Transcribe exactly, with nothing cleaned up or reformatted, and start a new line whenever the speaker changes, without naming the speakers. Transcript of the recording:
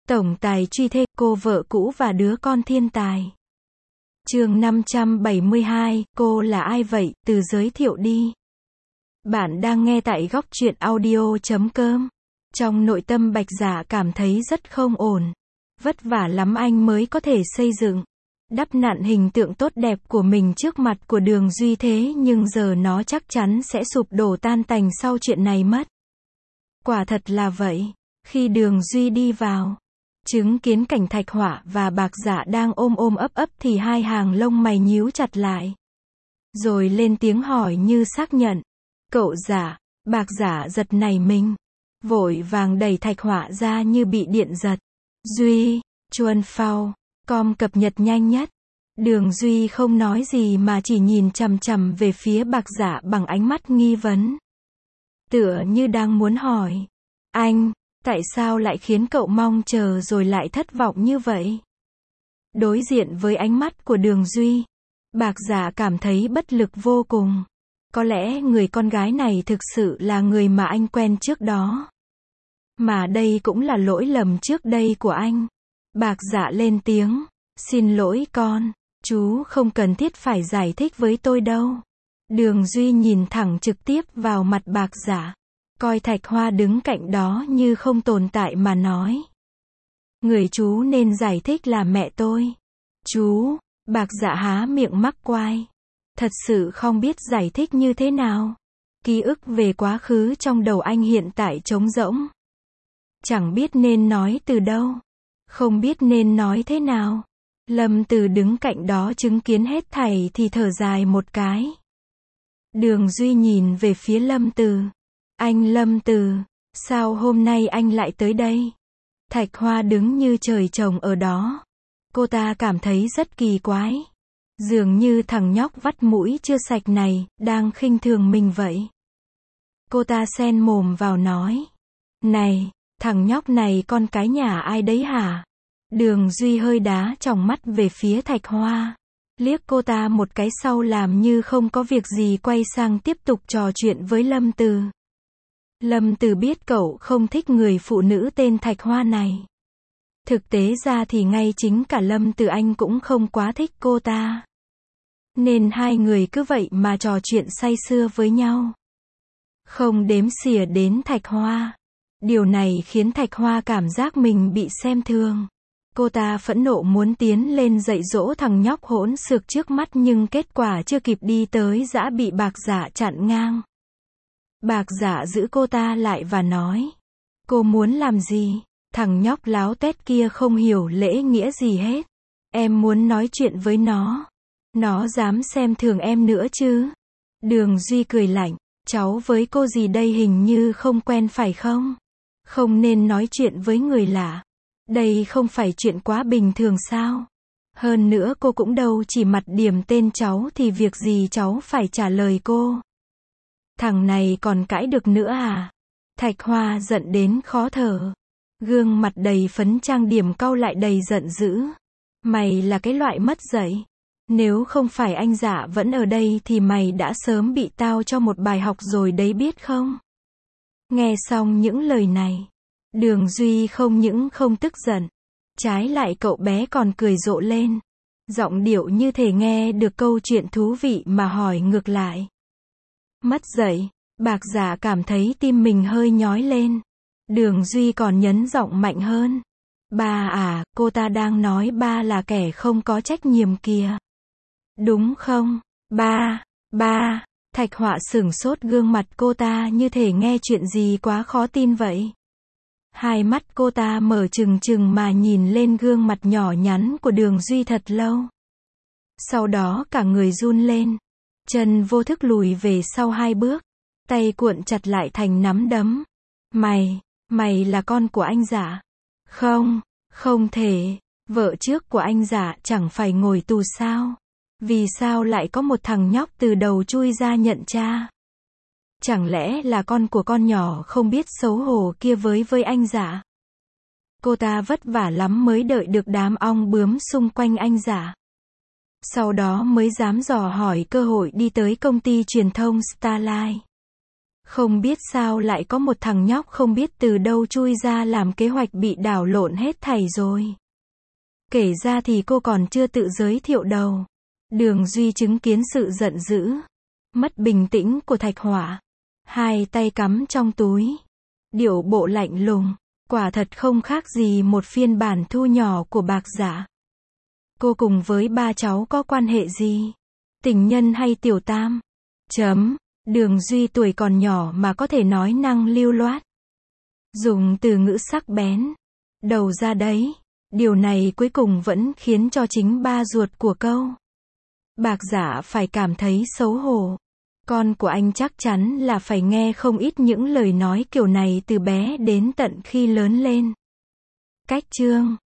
Tổng tài truy thê, cô vợ cũ và đứa con thiên tài. Chương năm trăm bảy mươi hai, cô là ai vậy, từ giới thiệu đi. Bạn đang nghe tại góc truyện audio chấm com. Trong nội tâm Bạch Dạ cảm thấy rất không ổn. Vất vả lắm anh mới có thể xây dựng, đắp nặn hình tượng tốt đẹp của mình trước mặt của Đường Duy, thế nhưng giờ nó chắc chắn sẽ sụp đổ tan tành sau chuyện này mất. Quả thật là vậy. Khi Đường Duy đi vào, chứng kiến cảnh Thạch Họa và Bạc Dạ đang ôm ôm ấp ấp thì hai hàng lông mày nhíu chặt lại. Rồi lên tiếng hỏi như xác nhận. Cậu Dạ. Bạc Dạ giật nảy mình, vội vàng đẩy Thạch Họa ra như bị điện giật. Duy, Chuan Phao, com cập nhật nhanh nhất. Đường Duy không nói gì mà chỉ nhìn chằm chằm về phía Bạc Dạ bằng ánh mắt nghi vấn. Tựa như đang muốn hỏi. Anh, tại sao lại khiến cậu mong chờ rồi lại thất vọng như vậy? Đối diện với ánh mắt của Đường Duy, Bạc Dạ cảm thấy bất lực vô cùng. Có lẽ người con gái này thực sự là người mà anh quen trước đó. Mà đây cũng là lỗi lầm trước đây của anh. Bạc Dạ lên tiếng. Xin lỗi con, chú không cần thiết phải giải thích với tôi đâu. Đường Duy nhìn thẳng trực tiếp vào mặt Bạc Dạ, coi Thạch Hoa đứng cạnh đó như không tồn tại mà nói. Người chú nên giải thích là mẹ tôi. Chú, Bạc Dạ há miệng mắc quai. Thật sự không biết giải thích như thế nào. Ký ức về quá khứ trong đầu anh hiện tại trống rỗng. Chẳng biết nên nói từ đâu. Không biết nên nói thế nào. Lâm Từ đứng cạnh đó chứng kiến hết thảy thì thở dài một cái. Đường Duy nhìn về phía Lâm Từ. Anh Lâm Từ, sao hôm nay anh lại tới đây? Thạch Hoa đứng như trời trồng ở đó. Cô ta cảm thấy rất kỳ quái. Dường như thằng nhóc vắt mũi chưa sạch này, đang khinh thường mình vậy. Cô ta xen mồm vào nói. Này, thằng nhóc này con cái nhà ai đấy hả? Đường Duy hơi đá tròng mắt về phía Thạch Hoa. Liếc cô ta một cái sau làm như không có việc gì quay sang tiếp tục trò chuyện với Lâm Từ. Lâm Từ biết cậu không thích người phụ nữ tên Thạch Hoa này. Thực tế ra thì ngay chính cả Lâm Từ anh cũng không quá thích cô ta. Nên hai người cứ vậy mà trò chuyện say sưa với nhau. Không đếm xỉa đến Thạch Hoa. Điều này khiến Thạch Hoa cảm giác mình bị xem thường. Cô ta phẫn nộ muốn tiến lên dạy dỗ thằng nhóc hỗn xược trước mắt nhưng kết quả chưa kịp đi tới đã bị Bạc Dạ chặn ngang. Bạc Dạ giữ cô ta lại và nói. Cô muốn làm gì? Thằng nhóc láo tét kia không hiểu lễ nghĩa gì hết. Em muốn nói chuyện với nó. Nó dám xem thường em nữa chứ? Đường Duy cười lạnh. Cháu với cô gì đây hình như không quen phải không? Không nên nói chuyện với người lạ. Đây không phải chuyện quá bình thường sao? Hơn nữa cô cũng đâu chỉ mặt điểm tên cháu thì việc gì cháu phải trả lời cô. Thằng này còn cãi được nữa à? Thạch Hoa giận đến khó thở. Gương mặt đầy phấn trang điểm cau lại đầy giận dữ. Mày là cái loại mất dạy. Nếu không phải anh Dạ vẫn ở đây thì mày đã sớm bị tao cho một bài học rồi đấy biết không? Nghe xong những lời này, Đường Duy không những không tức giận, trái lại cậu bé còn cười rộ lên. Giọng điệu như thể nghe được câu chuyện thú vị mà hỏi ngược lại. Mất dạy, Bạc Dạ cảm thấy tim mình hơi nhói lên. Đường Duy còn nhấn giọng mạnh hơn. Ba à, cô ta đang nói ba là kẻ không có trách nhiệm kìa. Đúng không? Ba, ba, Thạch Họa sửng sốt, gương mặt cô ta như thể nghe chuyện gì quá khó tin vậy. Hai mắt cô ta mở trừng trừng mà nhìn lên gương mặt nhỏ nhắn của Đường Duy thật lâu. Sau đó cả người run lên. Chân vô thức lùi về sau hai bước. Tay cuộn chặt lại thành nắm đấm. Mày, mày là con của anh Dạ? Không, không thể. Vợ trước của anh Dạ chẳng phải ngồi tù sao? Vì sao lại có một thằng nhóc từ đầu chui ra nhận cha? Chẳng lẽ là con của con nhỏ không biết xấu hổ kia với với anh Dạ? Cô ta vất vả lắm mới đợi được đám ong bướm xung quanh anh Dạ. Sau đó mới dám dò hỏi cơ hội đi tới công ty truyền thông Starlight. Không biết sao lại có một thằng nhóc không biết từ đâu chui ra làm kế hoạch bị đảo lộn hết thảy rồi. Kể ra thì cô còn chưa tự giới thiệu đâu. Đường Duy chứng kiến sự giận dữ, mất bình tĩnh của Thạch Họa. Hai tay cắm trong túi. Điệu bộ lạnh lùng. Quả thật không khác gì một phiên bản thu nhỏ của Bạc Dạ. Cô cùng với ba cháu có quan hệ gì? Tình nhân hay tiểu tam? Chấm. Đường Duy tuổi còn nhỏ mà có thể nói năng lưu loát. Dùng từ ngữ sắc bén. Đầu ra đấy. Điều này cuối cùng vẫn khiến cho chính ba ruột của câu Bạc Dạ phải cảm thấy xấu hổ. Con của anh chắc chắn là phải nghe không ít những lời nói kiểu này từ bé đến tận khi lớn lên. Cách chương